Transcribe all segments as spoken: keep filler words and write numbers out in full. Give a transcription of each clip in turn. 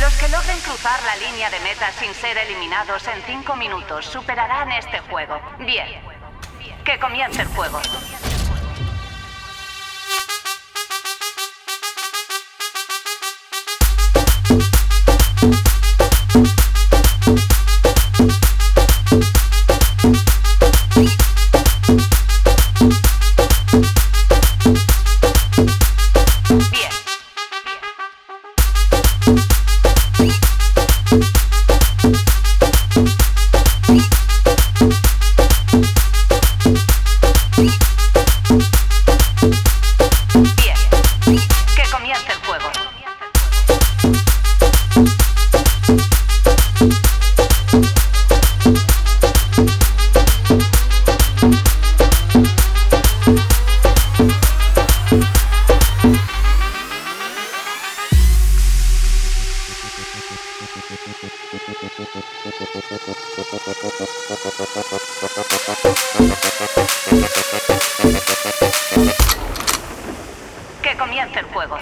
Los que logren cruzar la línea de meta sin ser eliminados en cinco minutos superarán este juego. Bien, que comience el juego. Que comience el juego.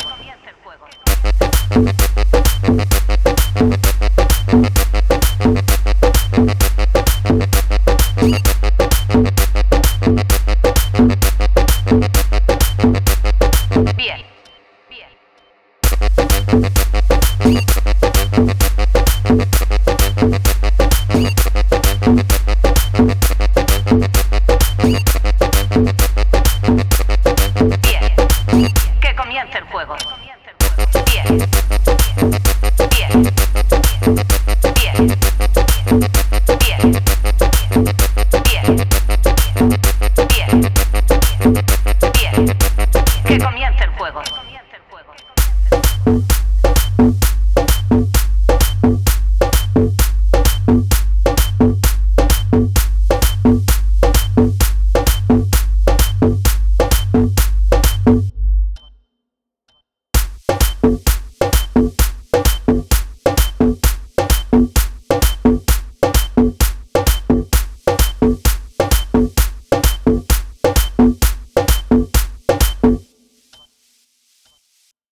Bien. Que comience el juego. Bien. Bien. Bien. Bien. Bien. Bien. Bien. Que comience el juego. You